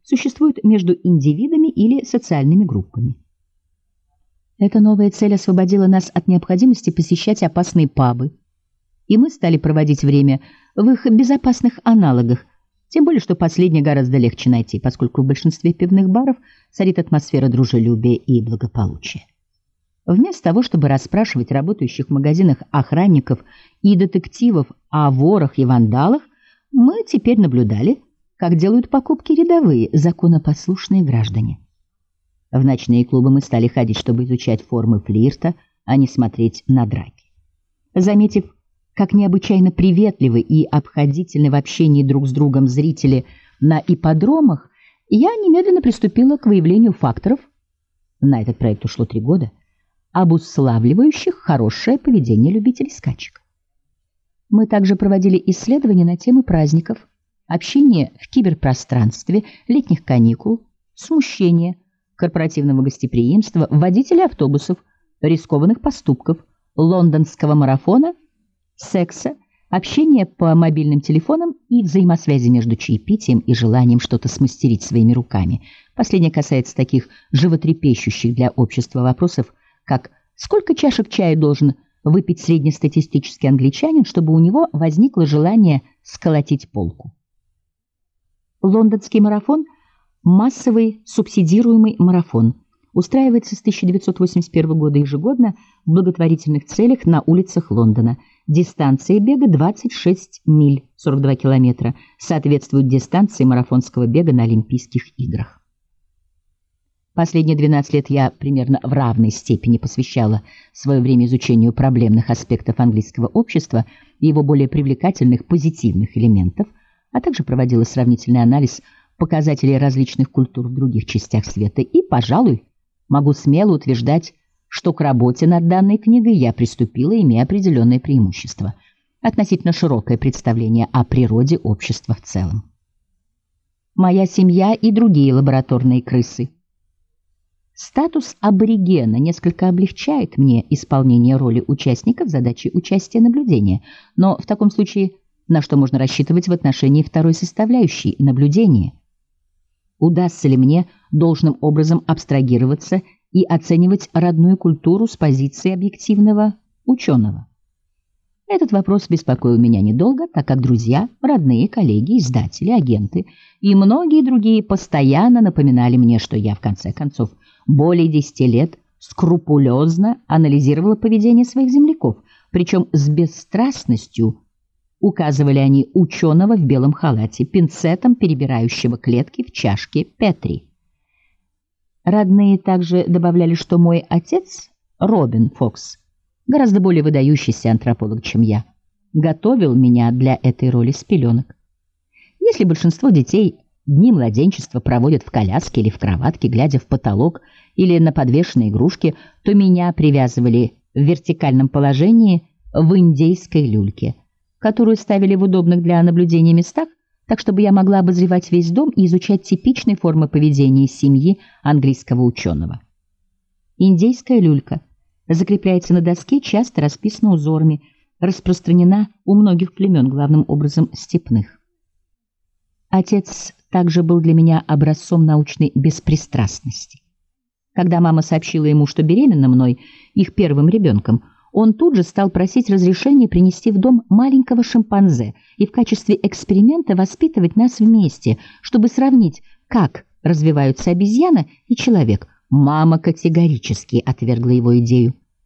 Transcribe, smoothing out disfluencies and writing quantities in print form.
существуют между индивидами или социальными группами. Эта новая цель освободила нас от необходимости посещать опасные пабы, и мы стали проводить время в их безопасных аналогах, тем более, что последнее гораздо легче найти, поскольку в большинстве пивных баров царит атмосфера дружелюбия и благополучия. Вместо того, чтобы расспрашивать работающих в магазинах охранников и детективов о ворах и вандалах, мы теперь наблюдали, как делают покупки рядовые, законопослушные граждане. В ночные клубы мы стали ходить, чтобы изучать формы флирта, а не смотреть на драки. Заметив, как необычайно приветливы и обходительны в общении друг с другом зрители на ипподромах, я немедленно приступила к выявлению факторов, на этот проект ушло 3 года, обуславливающих хорошее поведение любителей скачек. Мы также проводили исследования на темы праздников, общения в киберпространстве, летних каникул, смущения, корпоративного гостеприимства, водителей автобусов, рискованных поступков, лондонского марафона, секса, общения по мобильным телефонам и взаимосвязи между чаепитием и желанием что-то смастерить своими руками. Последнее касается таких животрепещущих для общества вопросов, как сколько чашек чая должен выпить среднестатистический англичанин, чтобы у него возникло желание сколотить полку. Лондонский марафон – массовый субсидируемый марафон. Устраивается с 1981 года ежегодно в благотворительных целях на улицах Лондона. Дистанция бега 26 миль, 42 километра, соответствует дистанции марафонского бега на Олимпийских играх. Последние 12 лет я примерно в равной степени посвящала свое время изучению проблемных аспектов английского общества и его более привлекательных позитивных элементов, а также проводила сравнительный анализ показателей различных культур в других частях света и, пожалуй, могу смело утверждать, что к работе над данной книгой я приступила, имея определенные преимущества, относительно широкое представление о природе общества в целом. Моя семья и другие лабораторные крысы. Статус аборигена несколько облегчает мне исполнение роли участника в задаче участия наблюдения, но в таком случае на что можно рассчитывать в отношении второй составляющей – наблюдения? Удастся ли мне должным образом абстрагироваться и оценивать родную культуру с позиции объективного ученого? Этот вопрос беспокоил меня недолго, так как друзья, родные, коллеги, издатели, агенты и многие другие постоянно напоминали мне, что я, в конце концов, более 10 лет скрупулезно анализировала поведение своих земляков, причем с бесстрастностью указывали они ученого в белом халате, пинцетом перебирающего клетки в чашке Петри. Родные также добавляли, что мой отец, Робин Фокс, гораздо более выдающийся антрополог, чем я, готовил меня для этой роли с пеленок. Если большинство детей дни младенчества проводят в коляске или в кроватке, глядя в потолок или на подвешенные игрушки, то меня привязывали в вертикальном положении в индейской люльке, которую ставили в удобных для наблюдения местах, так чтобы я могла обозревать весь дом и изучать типичные формы поведения семьи английского ученого. Индейская люлька закрепляется на доске, часто расписана узорами, распространена у многих племен, главным образом степных. Отец также был для меня образцом научной беспристрастности. Когда мама сообщила ему, что беременна мной, их первым ребенком, он тут же стал просить разрешения принести в дом маленького шимпанзе и в качестве эксперимента воспитывать нас вместе, чтобы сравнить, как развиваются обезьяна и человек. Мама категорически отвергла его идею.